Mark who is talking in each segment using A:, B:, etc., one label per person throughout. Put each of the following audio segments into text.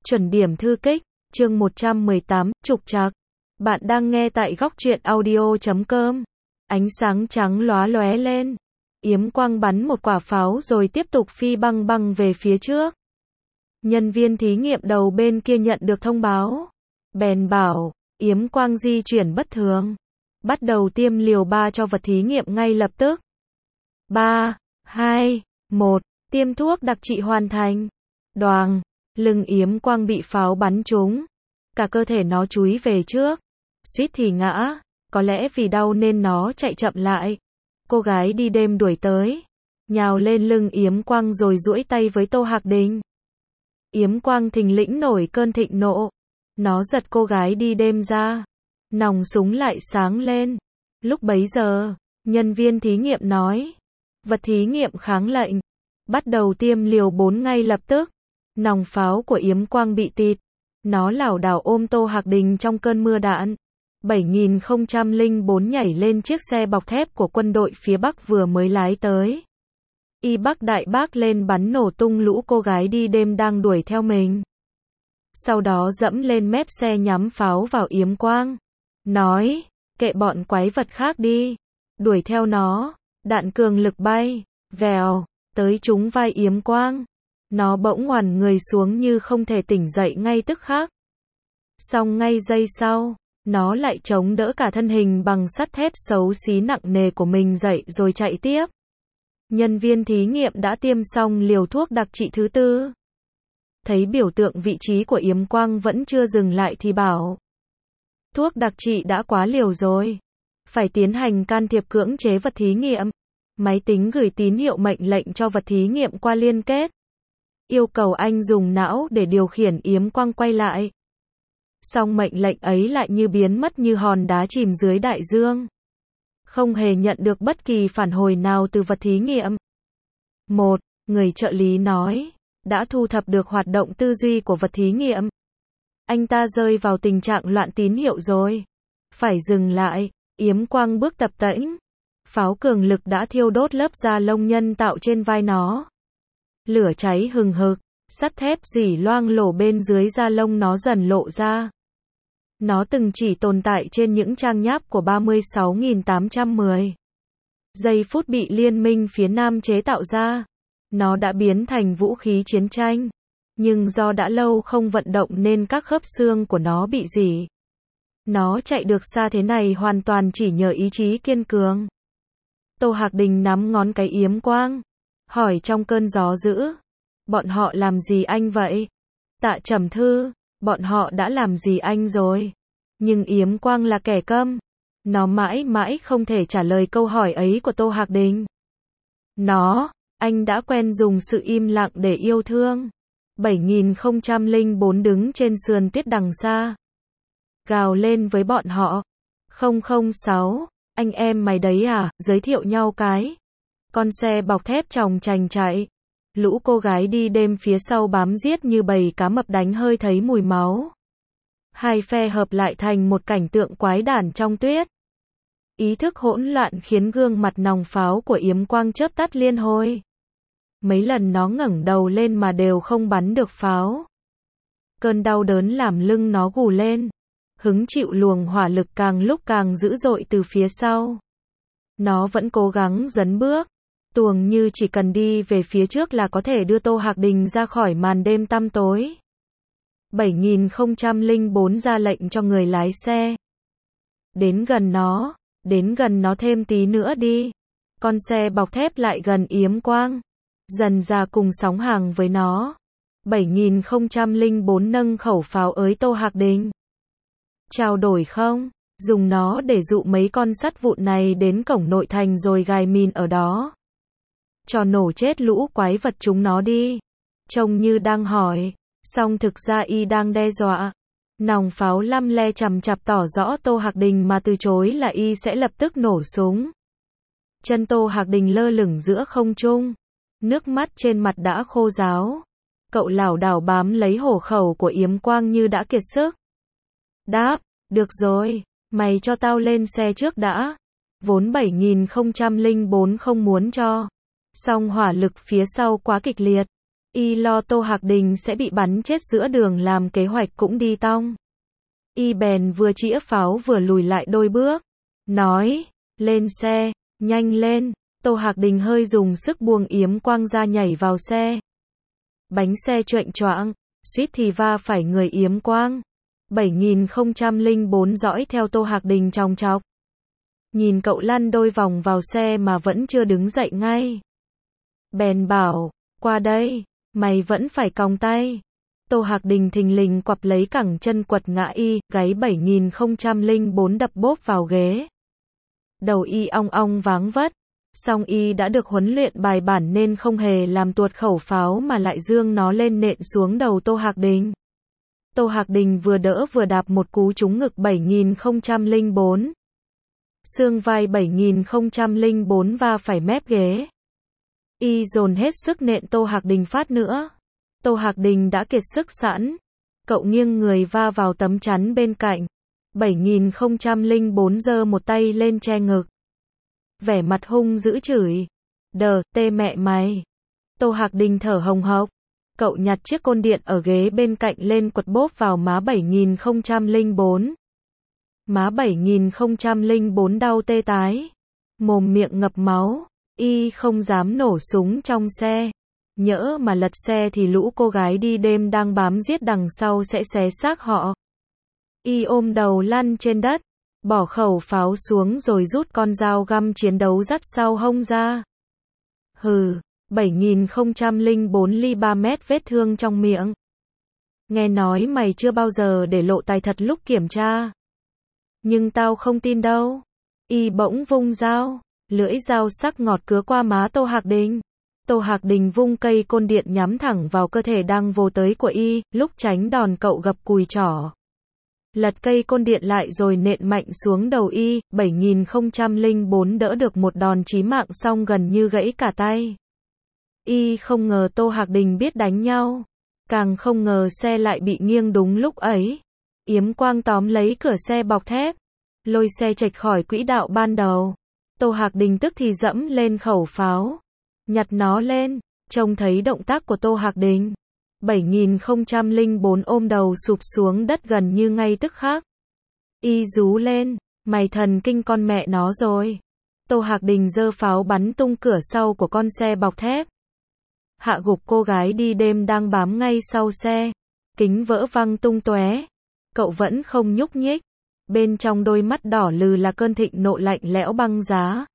A: Chuẩn điểm thư kích, chương 118, trục trặc. Bạn đang nghe tại góc truyện audio.com. Ánh sáng trắng lóa lóe lên. Yếm Quang bắn một quả pháo rồi tiếp tục phi băng băng về phía trước. Nhân viên thí nghiệm đầu bên kia nhận được thông báo. Bèn bảo, Yếm Quang di chuyển bất thường. Bắt đầu tiêm liều 3 cho vật thí nghiệm ngay lập tức. 3, 2, 1, tiêm thuốc đặc trị hoàn thành. Đoàng, lưng Yếm Quang bị pháo bắn trúng. Cả cơ thể nó chúi về trước. Suýt thì ngã, có lẽ vì đau nên nó chạy chậm lại. Cô gái đi đêm đuổi tới, nhào lên lưng Yếm Quang rồi duỗi tay với Tô Hạc Đình. Yếm Quang thình lĩnh nổi cơn thịnh nộ. Nó giật cô gái đi đêm ra. Nòng súng lại sáng lên. Lúc bấy giờ, nhân viên thí nghiệm nói. Vật thí nghiệm kháng lệnh. Bắt đầu tiêm liều 4 ngay lập tức. Nòng pháo của Yếm Quang bị tịt. Nó lảo đảo ôm Tô Hạc Đình trong cơn mưa đạn. 7004 nhảy lên chiếc xe bọc thép của quân đội phía Bắc vừa mới lái tới. Y Bắc đại bác lên bắn nổ tung lũ cô gái đi đêm đang đuổi theo mình. Sau đó dẫm lên mép xe nhắm pháo vào Yếm Quang. Nói, kệ bọn quái vật khác đi. Đuổi theo nó, đạn cường lực bay, vèo, tới trúng vai Yếm Quang. Nó bỗng ngoằn người xuống như không thể tỉnh dậy ngay tức khắc. Xong ngay giây sau, nó lại chống đỡ cả thân hình bằng sắt thép xấu xí nặng nề của mình dậy rồi chạy tiếp. Nhân viên thí nghiệm đã tiêm xong liều thuốc đặc trị thứ 4. Thấy biểu tượng vị trí của Yếm Quang vẫn chưa dừng lại thì bảo. Thuốc đặc trị đã quá liều rồi. Phải tiến hành can thiệp cưỡng chế vật thí nghiệm. Máy tính gửi tín hiệu mệnh lệnh cho vật thí nghiệm qua liên kết. Yêu cầu anh dùng não để điều khiển Yếm Quang quay lại. Song mệnh lệnh ấy lại như biến mất như hòn đá chìm dưới đại dương. Không hề nhận được bất kỳ phản hồi nào từ vật thí nghiệm. Một người trợ lý nói, đã thu thập được hoạt động tư duy của vật thí nghiệm. Anh ta rơi vào tình trạng loạn tín hiệu rồi. Phải dừng lại. Yếm Quang bước tập tễnh. Pháo cường lực đã thiêu đốt lớp da lông nhân tạo trên vai nó. Lửa cháy hừng hực, sắt thép rỉ loang lổ bên dưới da lông nó dần lộ ra. Nó từng chỉ tồn tại trên những trang nháp của 36.810. Giây phút bị liên minh phía Nam chế tạo ra. Nó đã biến thành vũ khí chiến tranh. Nhưng do đã lâu không vận động nên các khớp xương của nó bị rỉ. Nó chạy được xa thế này hoàn toàn chỉ nhờ ý chí kiên cường. Tô Hạc Đình nắm ngón cái Yếm Quang. Hỏi trong cơn gió dữ. Bọn họ làm gì anh vậy? Tạ Trầm Thư, bọn họ đã làm gì anh rồi? Nhưng Yếm Quang là kẻ câm. Nó mãi mãi không thể trả lời câu hỏi ấy của Tô Hạc Đình. Anh đã quen dùng sự im lặng để yêu thương. 7004 đứng trên sườn tuyết đằng xa. Gào lên với bọn họ. 006, anh em mày đấy à, giới thiệu nhau cái. Con xe bọc thép chòng chành chạy. Lũ cô gái đi đêm phía sau bám giết như bầy cá mập đánh hơi thấy mùi máu. Hai phe hợp lại thành một cảnh tượng quái đản trong tuyết. Ý thức hỗn loạn khiến gương mặt nòng pháo của Yếm Quang chớp tắt liên hồi. Mấy lần nó ngẩng đầu lên mà đều không bắn được pháo. Cơn đau đớn làm lưng nó gù lên. Hứng chịu luồng hỏa lực càng lúc càng dữ dội từ phía sau. Nó vẫn cố gắng dấn bước. Tuồng như chỉ cần đi về phía trước là có thể đưa Tô Hạc Đình ra khỏi màn đêm tăm tối. 7004 ra lệnh cho người lái xe. Đến gần nó thêm tí nữa đi. Con xe bọc thép lại gần Yếm Quang. Dần ra cùng sóng hàng với nó. 7004 nâng khẩu pháo ới Tô Hạc Đình. Trao đổi không? Dùng nó để dụ mấy con sắt vụn này đến cổng nội thành rồi gài mìn ở đó. Cho nổ chết lũ quái vật chúng nó đi. Trông như đang hỏi, song thực ra y đang đe dọa. Nòng pháo lăm le chằm chặp tỏ rõ Tô Hạc Đình mà từ chối là y sẽ lập tức nổ súng. Chân Tô Hạc Đình lơ lửng giữa không trung. Nước mắt trên mặt đã khô ráo. Cậu lảo đảo bám lấy hổ khẩu của Yếm Quang như đã kiệt sức. Đáp, được rồi, mày cho tao lên xe trước đã. Vốn 7004 không muốn cho. Song hỏa lực phía sau quá kịch liệt. Y lo Tô Hạc Đình sẽ bị bắn chết giữa đường làm kế hoạch cũng đi tong. Y bèn vừa chĩa pháo vừa lùi lại đôi bước. Nói, lên xe, nhanh lên. Tô Hạc Đình hơi dùng sức buông Yếm Quang ra nhảy vào xe. Bánh xe choạng choạng, suýt thì va phải người Yếm Quang. 7004 dõi theo Tô Hạc Đình chòng chọc. Nhìn cậu lăn đôi vòng vào xe mà vẫn chưa đứng dậy ngay. Bèn bảo, qua đây, mày vẫn phải còng tay. Tô Hạc Đình thình lình quặp lấy cẳng chân quật ngã Y, gáy 7004 đập bốp vào ghế. Đầu Y ong ong váng vất. Song Y đã được huấn luyện bài bản nên không hề làm tuột khẩu pháo mà lại dương nó lên nện xuống đầu Tô Hạc Đình. Tô Hạc Đình vừa đỡ vừa đạp một cú trúng ngực 7004. Xương vai 7004 va phải mép ghế. Y dồn hết sức nện Tô Hạc Đình phát nữa. Tô Hạc Đình đã kiệt sức sẵn. Cậu nghiêng người va vào tấm chắn bên cạnh. 7004 giơ một tay lên che ngực. Vẻ mặt hung dữ chửi. Đờ, tê mẹ mày. Tô Hạc Đình thở hồng hộc. Cậu nhặt chiếc côn điện ở ghế bên cạnh lên quật bốp vào má 7004. Má 7004 đau tê tái. Mồm miệng ngập máu. Y không dám nổ súng trong xe. Nhỡ mà lật xe thì lũ cô gái đi đêm đang bám giết đằng sau sẽ xé xác họ. Y ôm đầu lăn trên đất. Bỏ khẩu pháo xuống rồi rút con dao găm chiến đấu dắt sau hông ra. Hừ, 7004 ly 3 mét vết thương trong miệng. Nghe nói mày chưa bao giờ để lộ tài thật lúc kiểm tra. Nhưng tao không tin đâu. Y bỗng vung dao. Lưỡi dao sắc ngọt cứa qua má Tô Hạc Đình. Tô Hạc Đình vung cây côn điện nhắm thẳng vào cơ thể đang vồ tới của Y, lúc tránh đòn cậu gập cùi trỏ. Lật cây côn điện lại rồi nện mạnh xuống đầu Y, 7004 đỡ được một đòn chí mạng xong gần như gãy cả tay. Y không ngờ Tô Hạc Đình biết đánh nhau. Càng không ngờ xe lại bị nghiêng đúng lúc ấy. Yếm Quang tóm lấy cửa xe bọc thép. Lôi xe chệch khỏi quỹ đạo ban đầu. Tô Hạc Đình tức thì dẫm lên khẩu pháo. Nhặt nó lên. Trông thấy động tác của Tô Hạc Đình. 7004 ôm đầu sụp xuống đất gần như ngay tức khắc. Y rú lên. Mày thần kinh con mẹ nó rồi. Tô Hạc Đình giơ pháo bắn tung cửa sau của con xe bọc thép. Hạ gục cô gái đi đêm đang bám ngay sau xe. Kính vỡ văng tung tóe. Cậu vẫn không nhúc nhích. Bên trong đôi mắt đỏ lừ là cơn thịnh nộ lạnh lẽo băng giá.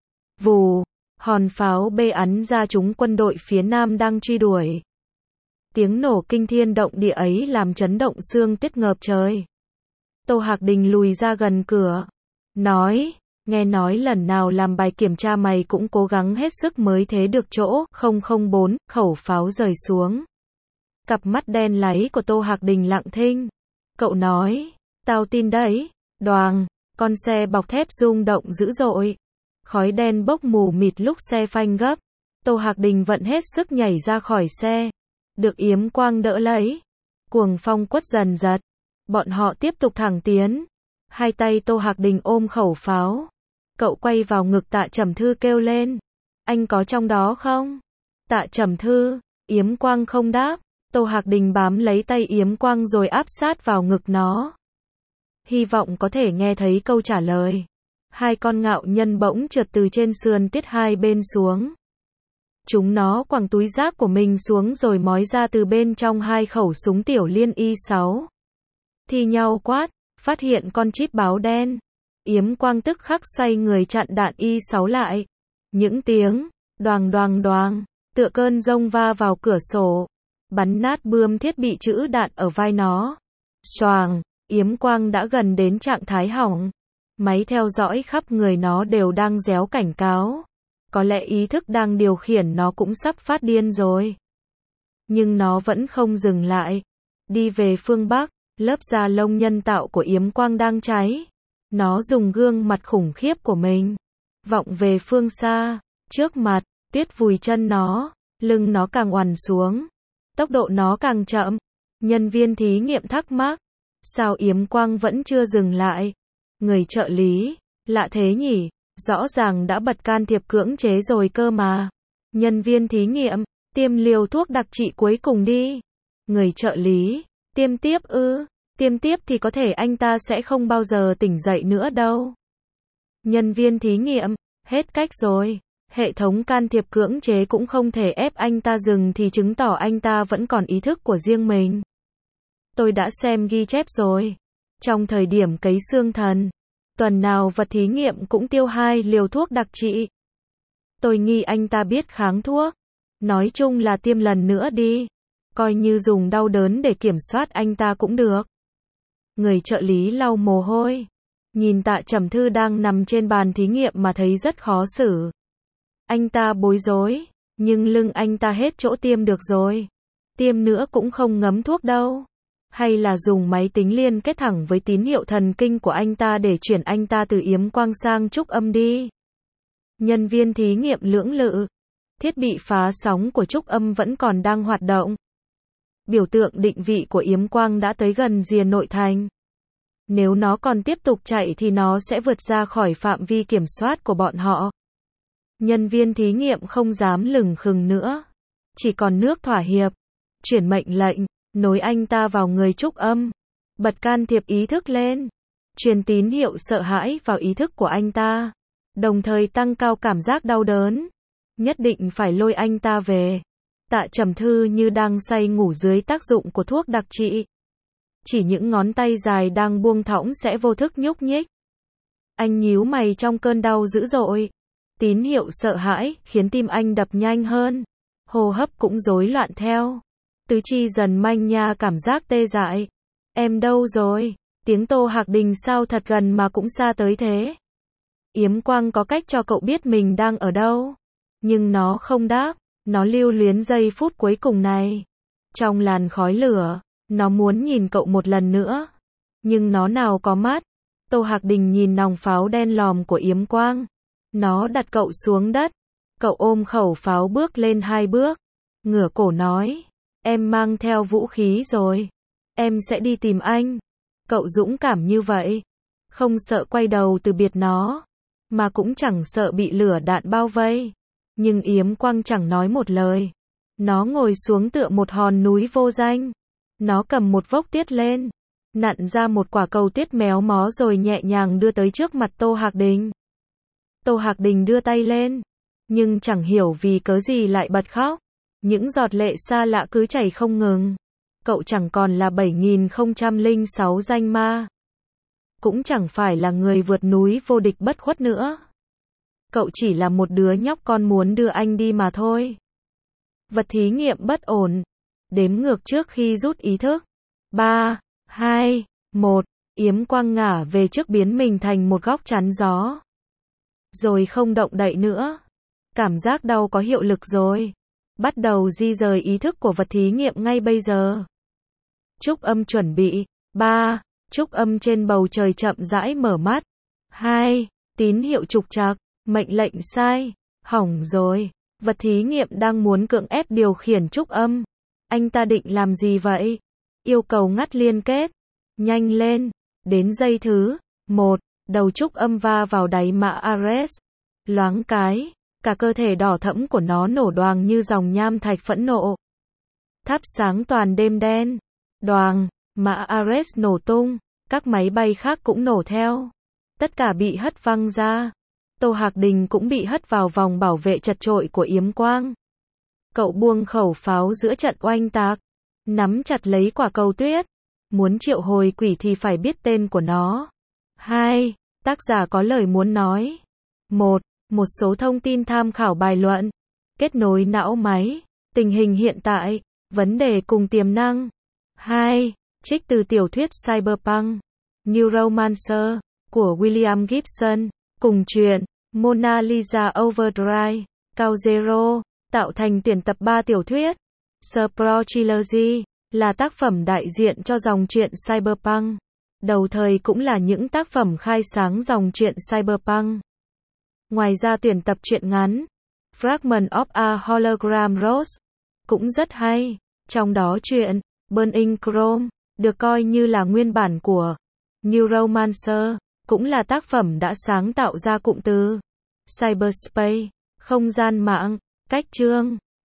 A: Vù, hòn pháo bê ắn ra trúng quân đội phía Nam đang truy đuổi. Tiếng nổ kinh thiên động địa ấy làm chấn động xương tiết ngợp trời. Tô Hạc Đình lùi ra gần cửa. Nói, nghe nói lần nào làm bài kiểm tra mày cũng cố gắng hết sức mới thế được chỗ. 004, khẩu pháo rời xuống. Cặp mắt đen láy của Tô Hạc Đình lặng thinh. Cậu nói, tao tin đấy. Đoàng, con xe bọc thép rung động dữ dội. Khói đen bốc mù mịt lúc xe phanh gấp. Tô Hạc Đình vận hết sức nhảy ra khỏi xe. Được Yếm Quang đỡ lấy. Cuồng phong quất dần dật. Bọn họ tiếp tục thẳng tiến. Hai tay Tô Hạc Đình ôm khẩu pháo. Cậu quay vào ngực Tạ Trầm Thư kêu lên. Anh có trong đó không? Tạ Trầm Thư. Yếm Quang không đáp. Tô Hạc Đình bám lấy tay Yếm Quang rồi áp sát vào ngực nó. Hy vọng có thể nghe thấy câu trả lời. Hai con ngạo nhân bỗng trượt từ trên sườn tiết hai bên xuống. Chúng nó quẳng túi rác của mình xuống rồi mói ra từ bên trong hai khẩu súng tiểu liên Y6. Thi nhau quát, phát hiện con chip báo đen. Yếm Quang tức khắc xoay người chặn đạn Y6 lại. Những tiếng, đoàng đoàng đoàng, tựa cơn giông va vào cửa sổ. Bắn nát bươm thiết bị trữ đạn ở vai nó. Xoàng, Yếm Quang đã gần đến trạng thái hỏng. Máy theo dõi khắp người nó đều đang réo cảnh cáo. Có lẽ ý thức đang điều khiển nó cũng sắp phát điên rồi. Nhưng nó vẫn không dừng lại. Đi về phương Bắc, lớp da lông nhân tạo của Yếm Quang đang cháy. Nó dùng gương mặt khủng khiếp của mình. Vọng về phương xa, trước mặt, tuyết vùi chân nó, lưng nó càng oằn xuống. Tốc độ nó càng chậm. Nhân viên thí nghiệm thắc mắc. Sao Yếm Quang vẫn chưa dừng lại? Người trợ lý, lạ thế nhỉ, rõ ràng đã bật can thiệp cưỡng chế rồi cơ mà. Nhân viên thí nghiệm, Tiêm liều thuốc đặc trị cuối cùng đi. Người trợ lý, tiêm tiếp ư? Tiêm tiếp thì có thể anh ta sẽ không bao giờ tỉnh dậy nữa đâu. Nhân viên thí nghiệm, hết cách rồi. Hệ thống can thiệp cưỡng chế cũng không thể ép anh ta dừng thì chứng tỏ anh ta vẫn còn ý thức của riêng mình. Tôi đã xem ghi chép rồi. Trong thời điểm cấy xương thần, tuần nào vật thí nghiệm cũng tiêu 2 liều thuốc đặc trị. Tôi nghi anh ta biết kháng thuốc. Nói chung là tiêm lần nữa đi. Coi như dùng đau đớn để kiểm soát anh ta cũng được. Người trợ lý lau mồ hôi. Nhìn Tạ Trầm Thư đang nằm trên bàn thí nghiệm mà thấy rất khó xử. Anh ta bối rối, nhưng lưng anh ta hết chỗ tiêm được rồi. Tiêm nữa cũng không ngấm thuốc đâu. Hay là dùng máy tính liên kết thẳng với tín hiệu thần kinh của anh ta để chuyển anh ta từ yếm quang sang trúc âm đi. Nhân viên thí nghiệm lưỡng lự. Thiết bị phá sóng của trúc âm vẫn còn đang hoạt động. Biểu tượng định vị của yếm quang đã tới gần rìa nội thành. Nếu nó còn tiếp tục chạy thì nó sẽ vượt ra khỏi phạm vi kiểm soát của bọn họ. Nhân viên thí nghiệm không dám lừng khừng nữa. Chỉ còn nước thỏa hiệp. Chuyển mệnh lệnh, nối anh ta vào người trúc âm. Bật can thiệp ý thức lên. Truyền tín hiệu sợ hãi vào ý thức của anh ta. Đồng thời tăng cao cảm giác đau đớn. Nhất định phải lôi anh ta về. Tạ Trầm Thư như đang say ngủ dưới tác dụng của thuốc đặc trị. Chỉ những ngón tay dài đang buông thõng sẽ vô thức nhúc nhích. Anh nhíu mày trong cơn đau dữ dội. Tín hiệu sợ hãi khiến tim anh đập nhanh hơn. Hô hấp cũng rối loạn theo. Tứ chi dần manh nha cảm giác tê dại. Em đâu rồi? Tiếng Tô Hạc Đình sao thật gần mà cũng xa tới thế. Yếm quang có cách cho cậu biết mình đang ở đâu. Nhưng nó không đáp. Nó lưu luyến giây phút cuối cùng này. Trong làn khói lửa, nó muốn nhìn cậu một lần nữa. Nhưng nó nào có mắt. Tô Hạc Đình nhìn nòng pháo đen lòm của Yếm Quang. Nó đặt cậu xuống đất. Cậu ôm khẩu pháo bước lên 2 bước. Ngửa cổ nói. Em mang theo vũ khí rồi. Em sẽ đi tìm anh. Cậu dũng cảm như vậy. Không sợ quay đầu từ biệt nó. Mà cũng chẳng sợ bị lửa đạn bao vây. Nhưng Yếm Quang chẳng nói một lời. Nó ngồi xuống tựa một hòn núi vô danh. Nó cầm một vốc tiết lên. Nặn ra một quả cầu tuyết méo mó rồi nhẹ nhàng đưa tới trước mặt Tô Hạc Đình. Tô Hạc Đình đưa tay lên. Nhưng chẳng hiểu vì cớ gì lại bật khóc. Những giọt lệ xa lạ cứ chảy không ngừng. Cậu chẳng còn là 7006 danh ma. Cũng chẳng phải là người vượt núi vô địch bất khuất nữa. Cậu chỉ là một đứa nhóc con muốn đưa anh đi mà thôi. Vật thí nghiệm bất ổn. Đếm ngược trước khi rút ý thức. 3, 2, 1. Yếm Quang ngả về trước biến mình thành một góc chắn gió. Rồi không động đậy nữa. Cảm giác đau có hiệu lực rồi. Bắt đầu di rời ý thức của vật thí nghiệm ngay bây giờ. Trúc âm chuẩn bị. 3. Trúc âm trên bầu trời chậm rãi mở mắt. 2. Tín hiệu trục trặc. Mệnh lệnh sai. Hỏng rồi. Vật thí nghiệm đang muốn cưỡng ép điều khiển trúc âm. Anh ta định làm gì vậy? Yêu cầu ngắt liên kết. Nhanh lên. Đến giây thứ 1. Đầu trúc âm va vào đáy mã Ares. Loáng cái. Cả cơ thể đỏ thẫm của nó nổ đoàng như dòng nham thạch phẫn nộ. Thắp sáng toàn đêm đen. Đoàng. Mã Ares nổ tung. Các máy bay khác cũng nổ theo. Tất cả bị hất văng ra. Tô Hạc Đình cũng bị hất vào vòng bảo vệ chật chội của Yếm Quang. Cậu buông khẩu pháo giữa trận oanh tạc. Nắm chặt lấy quả cầu tuyết. Muốn triệu hồi quỷ thì phải biết tên của nó. 2. Tác giả có lời muốn nói. 1. Một số thông tin tham khảo bài luận. Kết nối não máy. Tình hình hiện tại. Vấn đề cùng tiềm năng. 2. Trích từ tiểu thuyết Cyberpunk Neuromancer của William Gibson. Cùng truyện Mona Lisa Overdrive. Cao Zero tạo thành tuyển tập 3 tiểu thuyết. Spro Trilogy là tác phẩm đại diện cho dòng truyện Cyberpunk. Đầu thời cũng là những tác phẩm khai sáng dòng truyện Cyberpunk. Ngoài ra tuyển tập truyện ngắn Fragment of a Hologram Rose cũng rất hay. Trong đó truyện Burning Chrome được coi như là nguyên bản của Neuromancer, cũng là tác phẩm đã sáng tạo ra cụm từ Cyberspace, không gian mạng, cách chương.